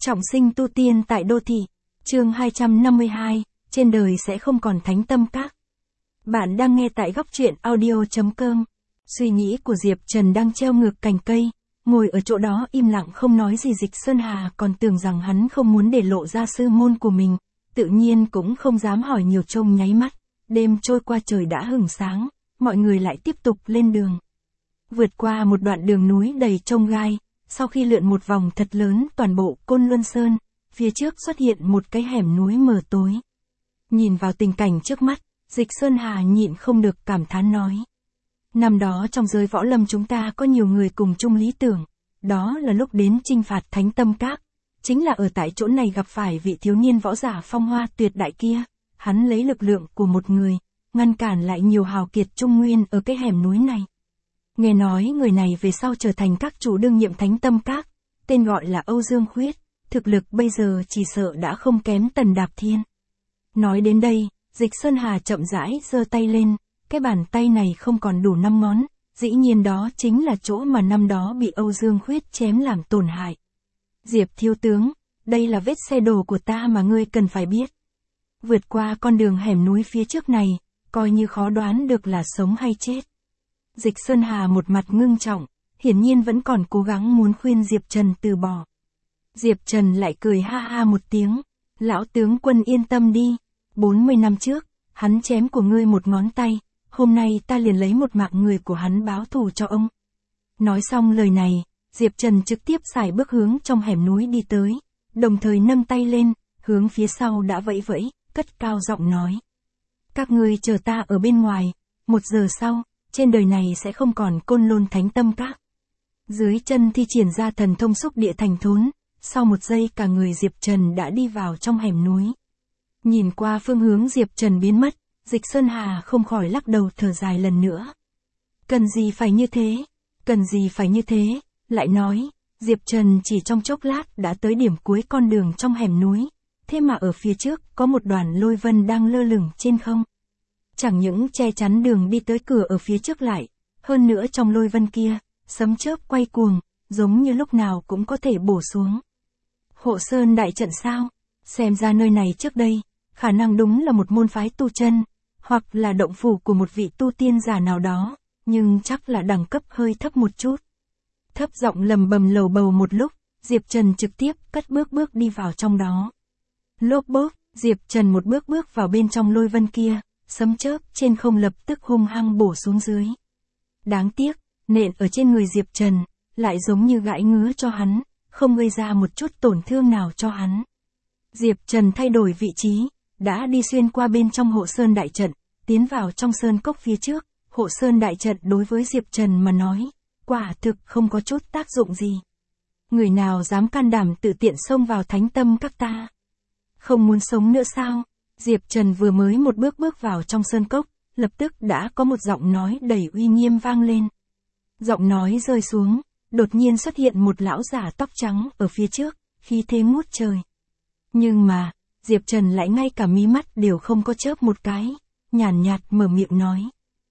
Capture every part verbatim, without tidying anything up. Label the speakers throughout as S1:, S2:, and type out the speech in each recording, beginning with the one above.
S1: Trọng sinh tu tiên tại đô thị. Chương hai trăm năm mươi hai, trên đời sẽ không còn thánh tâm các. Bạn đang nghe tại góc truyện audio chấm com. Suy nghĩ của Diệp Trần đang treo ngược cành cây, ngồi ở chỗ đó im lặng không nói gì. Dịch Sơn Hà còn tưởng rằng hắn không muốn để lộ ra sư môn của mình, tự nhiên cũng không dám hỏi nhiều. Trông nháy mắt, đêm trôi qua trời đã hửng sáng, mọi người lại tiếp tục lên đường. Vượt qua một đoạn đường núi đầy chông gai, sau khi lượn một vòng thật lớn toàn bộ Côn Luân Sơn, phía trước xuất hiện một cái hẻm núi mờ tối. Nhìn vào tình cảnh trước mắt, Dịch Sơn Hà nhịn không được cảm thán nói. Năm đó trong giới võ lâm chúng ta có nhiều người cùng chung lý tưởng, đó là lúc đến chinh phạt Thánh Tâm Các. Chính là ở tại chỗ này gặp phải vị thiếu niên võ giả phong hoa tuyệt đại kia, hắn lấy lực lượng của một người, ngăn cản lại nhiều hào kiệt trung nguyên ở cái hẻm núi này. Nghe nói người này về sau trở thành các chủ đương nhiệm Thánh Tâm Các, tên gọi là Âu Dương Khuyết, thực lực bây giờ chỉ sợ đã không kém Tần Đạp Thiên. Nói đến đây, Dịch Sơn Hà chậm rãi giơ tay lên, cái bàn tay này không còn đủ năm ngón, dĩ nhiên đó chính là chỗ mà năm đó bị Âu Dương Khuyết chém làm tổn hại. Diệp thiếu tướng, đây là vết xe đổ của ta mà ngươi cần phải biết. Vượt qua con đường hẻm núi phía trước này, coi như khó đoán được là sống hay chết. Dịch Sơn Hà một mặt ngưng trọng, hiển nhiên vẫn còn cố gắng muốn khuyên Diệp Trần từ bỏ. Diệp Trần lại cười ha ha một tiếng, lão tướng quân yên tâm đi, bốn mươi năm trước, hắn chém của ngươi một ngón tay, hôm nay ta liền lấy một mạng người của hắn báo thù cho ông. Nói xong lời này, Diệp Trần trực tiếp sải bước hướng trong hẻm núi đi tới, đồng thời nâng tay lên, hướng phía sau đã vẫy vẫy, cất cao giọng nói. Các ngươi chờ ta ở bên ngoài, một giờ sau, trên đời này sẽ không còn Côn Lôn Thánh Tâm Các. Dưới chân thi triển ra thần thông xúc địa thành thốn, sau một giây cả người Diệp Trần đã đi vào trong hẻm núi. Nhìn qua phương hướng Diệp Trần biến mất, Dịch Sơn Hà không khỏi lắc đầu thở dài lần nữa. Cần gì phải như thế? Cần gì phải như thế? Lại nói, Diệp Trần chỉ trong chốc lát đã tới điểm cuối con đường trong hẻm núi, thế mà ở phía trước có một đoàn lôi vân đang lơ lửng trên không. Chẳng những che chắn đường đi tới cửa ở phía trước lại, hơn nữa trong lôi vân kia, sấm chớp quay cuồng, giống như lúc nào cũng có thể bổ xuống. Hộ Sơn đại trận sao? Xem ra nơi này trước đây, khả năng đúng là một môn phái tu chân, hoặc là động phủ của một vị tu tiên giả nào đó, nhưng chắc là đẳng cấp hơi thấp một chút. Thấp giọng lầm bầm lầu bầu một lúc, Diệp Trần trực tiếp cất bước bước đi vào trong đó. Lốp bốp, Diệp Trần một bước bước vào bên trong lôi vân kia, sấm chớp trên không lập tức hung hăng bổ xuống dưới. Đáng tiếc, nện ở trên người Diệp Trần, lại giống như gãi ngứa cho hắn, không gây ra một chút tổn thương nào cho hắn. Diệp Trần thay đổi vị trí, đã đi xuyên qua bên trong hộ sơn đại trận, tiến vào trong sơn cốc phía trước. Hộ sơn đại trận đối với Diệp Trần mà nói, quả thực không có chút tác dụng gì. Người nào dám can đảm tự tiện xông vào Thánh Tâm Các ta? Không muốn sống nữa sao? Diệp Trần vừa mới một bước bước vào trong sơn cốc, lập tức đã có một giọng nói đầy uy nghiêm vang lên. Giọng nói rơi xuống, đột nhiên xuất hiện một lão giả tóc trắng ở phía trước, khí thế ngút trời. Nhưng mà, Diệp Trần lại ngay cả mí mắt đều không có chớp một cái, nhàn nhạt mở miệng nói.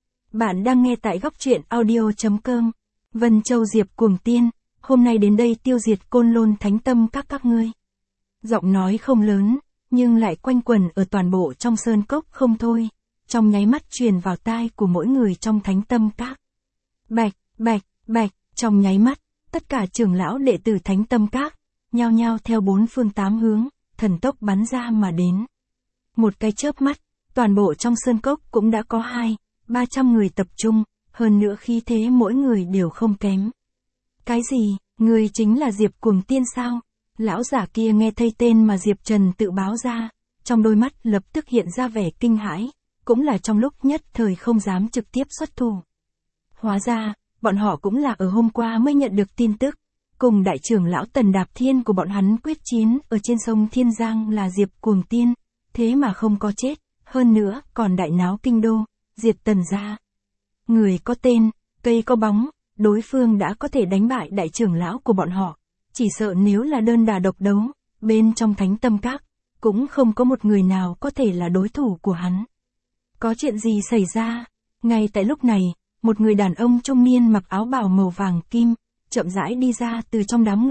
S1: Bạn đang nghe tại góc truyện audio chấm com. Vân Châu Diệp Cuồng Tiên, hôm nay đến đây tiêu diệt Côn Lôn Thánh Tâm Các các ngươi. Giọng nói không lớn, nhưng lại quanh quẩn ở toàn bộ trong sơn cốc không thôi, trong nháy mắt truyền vào tai của mỗi người trong Thánh Tâm Các. Bạch, bạch, bạch, trong nháy mắt, tất cả trưởng lão đệ tử Thánh Tâm Các, nhao nhao theo bốn phương tám hướng, thần tốc bắn ra mà đến. Một cái chớp mắt, toàn bộ trong sơn cốc cũng đã có hai, ba trăm người tập trung, hơn nữa khí thế mỗi người đều không kém. Cái gì, người chính là Diệp Cuồng Tiên sao? Lão giả kia nghe thấy tên mà Diệp Trần tự báo ra, trong đôi mắt lập tức hiện ra vẻ kinh hãi, cũng là trong lúc nhất thời không dám trực tiếp xuất thủ. Hóa ra, bọn họ cũng là ở hôm qua mới nhận được tin tức, cùng đại trưởng lão Tần Đạp Thiên của bọn hắn quyết chiến ở trên sông Thiên Giang là Diệp Cuồng Tiên, thế mà không có chết, hơn nữa còn đại náo kinh đô, diệt Tần gia. Người có tên, cây có bóng, đối phương đã có thể đánh bại đại trưởng lão của bọn họ, chỉ sợ nếu là đơn đả độc đấu, bên trong Thánh Tâm Các, cũng không có một người nào có thể là đối thủ của hắn. Có chuyện gì xảy ra? Ngay tại lúc này, một người đàn ông trung niên mặc áo bào màu vàng kim, chậm rãi đi ra từ trong đám người,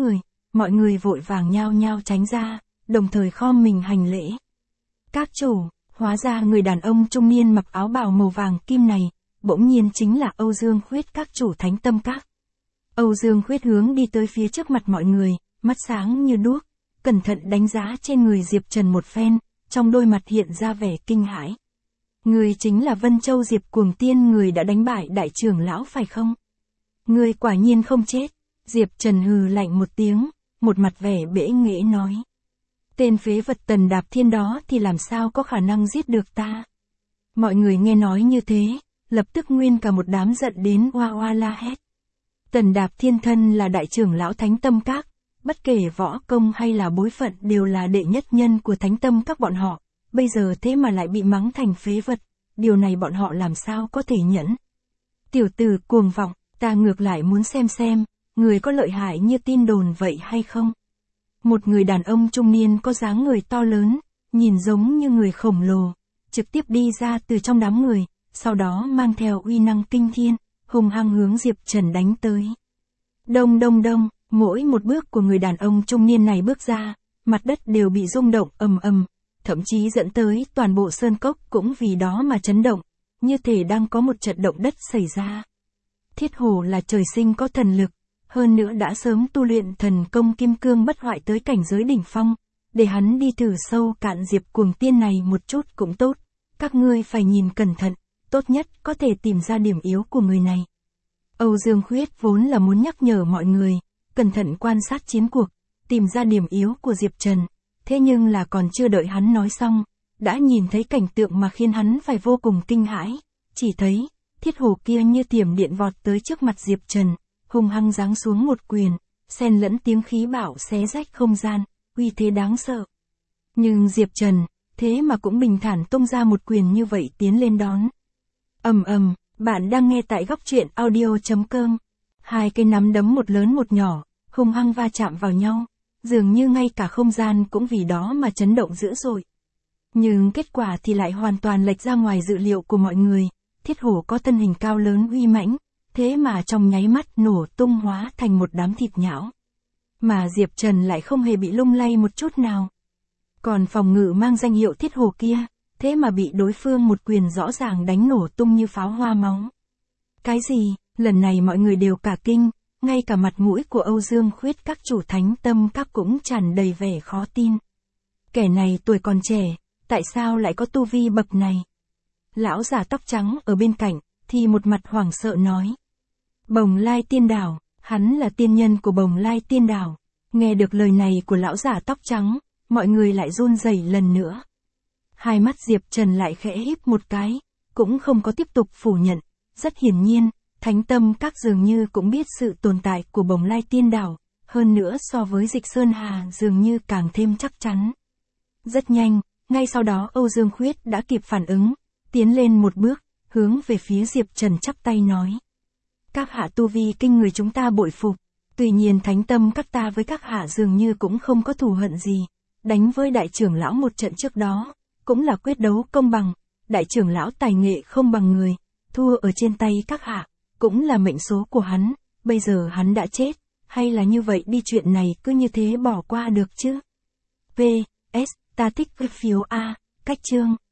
S1: mọi người vội vàng nhao nhao tránh ra, đồng thời khom mình hành lễ. Các chủ, hóa ra người đàn ông trung niên mặc áo bào màu vàng kim này, bỗng nhiên chính là Âu Dương Khuyết các chủ Thánh Tâm Các. Âu Dương Khuyết hướng đi tới phía trước mặt mọi người, mắt sáng như đuốc, cẩn thận đánh giá trên người Diệp Trần một phen, trong đôi mặt hiện ra vẻ kinh hãi. Người chính là Vân Châu Diệp Cuồng Tiên, người đã đánh bại đại trưởng lão phải không? Người quả nhiên không chết. Diệp Trần hừ lạnh một tiếng, một mặt vẻ bẽ nghễ nói. Tên phế vật Tần Đạp Thiên đó thì làm sao có khả năng giết được ta? Mọi người nghe nói như thế, lập tức nguyên cả một đám giận đến oa oa la hét. Tần Đạp Thiên thân là đại trưởng lão Thánh Tâm Các, bất kể võ công hay là bối phận đều là đệ nhất nhân của Thánh Tâm Các bọn họ, bây giờ thế mà lại bị mắng thành phế vật, điều này bọn họ làm sao có thể nhẫn. Tiểu tử cuồng vọng, ta ngược lại muốn xem xem, người có lợi hại như tin đồn vậy hay không? Một người đàn ông trung niên có dáng người to lớn, nhìn giống như người khổng lồ, trực tiếp đi ra từ trong đám người, sau đó mang theo uy năng kinh thiên, hung hăng hướng Diệp Trần đánh tới. Đông đông đông, mỗi một bước của người đàn ông trung niên này bước ra, mặt đất đều bị rung động ầm ầm, thậm chí dẫn tới toàn bộ sơn cốc cũng vì đó mà chấn động, như thể đang có một trận động đất xảy ra. Thiết Hổ là trời sinh có thần lực, hơn nữa đã sớm tu luyện thần công kim cương bất hoại tới cảnh giới đỉnh phong, để hắn đi thử sâu cạn Diệp Cuồng Tiên này một chút cũng tốt, các ngươi phải nhìn cẩn thận, tốt nhất có thể tìm ra điểm yếu của người này. Âu Dương Khuyết vốn là muốn nhắc nhở mọi người, cẩn thận quan sát chiến cuộc, tìm ra điểm yếu của Diệp Trần, thế nhưng là còn chưa đợi hắn nói xong, đã nhìn thấy cảnh tượng mà khiến hắn phải vô cùng kinh hãi, chỉ thấy, Thiết Hổ kia như thiểm điện vọt tới trước mặt Diệp Trần, hung hăng giáng xuống một quyền, xen lẫn tiếng khí bạo xé rách không gian, uy thế đáng sợ. Nhưng Diệp Trần, thế mà cũng bình thản tung ra một quyền như vậy tiến lên đón. Ầm ầm, bạn đang nghe tại góc truyện audio chấm com. Hai cây nắm đấm một lớn một nhỏ, hung hăng va chạm vào nhau, dường như ngay cả không gian cũng vì đó mà chấn động dữ dội. Nhưng kết quả thì lại hoàn toàn lệch ra ngoài dự liệu của mọi người, Thiết Hổ có thân hình cao lớn uy mãnh, thế mà trong nháy mắt nổ tung hóa thành một đám thịt nhão. Mà Diệp Trần lại không hề bị lung lay một chút nào. Còn phòng ngự mang danh hiệu Thiết Hổ kia, thế mà bị đối phương một quyền rõ ràng đánh nổ tung như pháo hoa máu. Cái gì, lần này mọi người đều cả kinh, ngay cả mặt mũi của Âu Dương Khuyết các chủ Thánh Tâm Các cũng tràn đầy vẻ khó tin. Kẻ này tuổi còn trẻ, tại sao lại có tu vi bậc này? Lão già tóc trắng ở bên cạnh, thì một mặt hoảng sợ nói. Bồng Lai Tiên Đảo, hắn là tiên nhân của Bồng Lai Tiên Đảo. Nghe được lời này của lão già tóc trắng, mọi người lại run rẩy lần nữa. Hai mắt Diệp Trần lại khẽ híp một cái, cũng không có tiếp tục phủ nhận. Rất hiển nhiên, Thánh Tâm Các dường như cũng biết sự tồn tại của Bồng Lai Tiên Đảo, hơn nữa so với Dịch Sơn Hà dường như càng thêm chắc chắn. Rất nhanh, ngay sau đó Âu Dương Khuyết đã kịp phản ứng, tiến lên một bước, hướng về phía Diệp Trần chắp tay nói. Các hạ tu vi kinh người chúng ta bội phục, tuy nhiên Thánh Tâm Các ta với các hạ dường như cũng không có thù hận gì, đánh với đại trưởng lão một trận trước đó, cũng là quyết đấu công bằng, đại trưởng lão tài nghệ không bằng người, thua ở trên tay các hạ, cũng là mệnh số của hắn, bây giờ hắn đã chết, hay là như vậy đi chuyện này cứ như thế bỏ qua được chứ? P. S. Ta thích cái phiếu A, cách chương.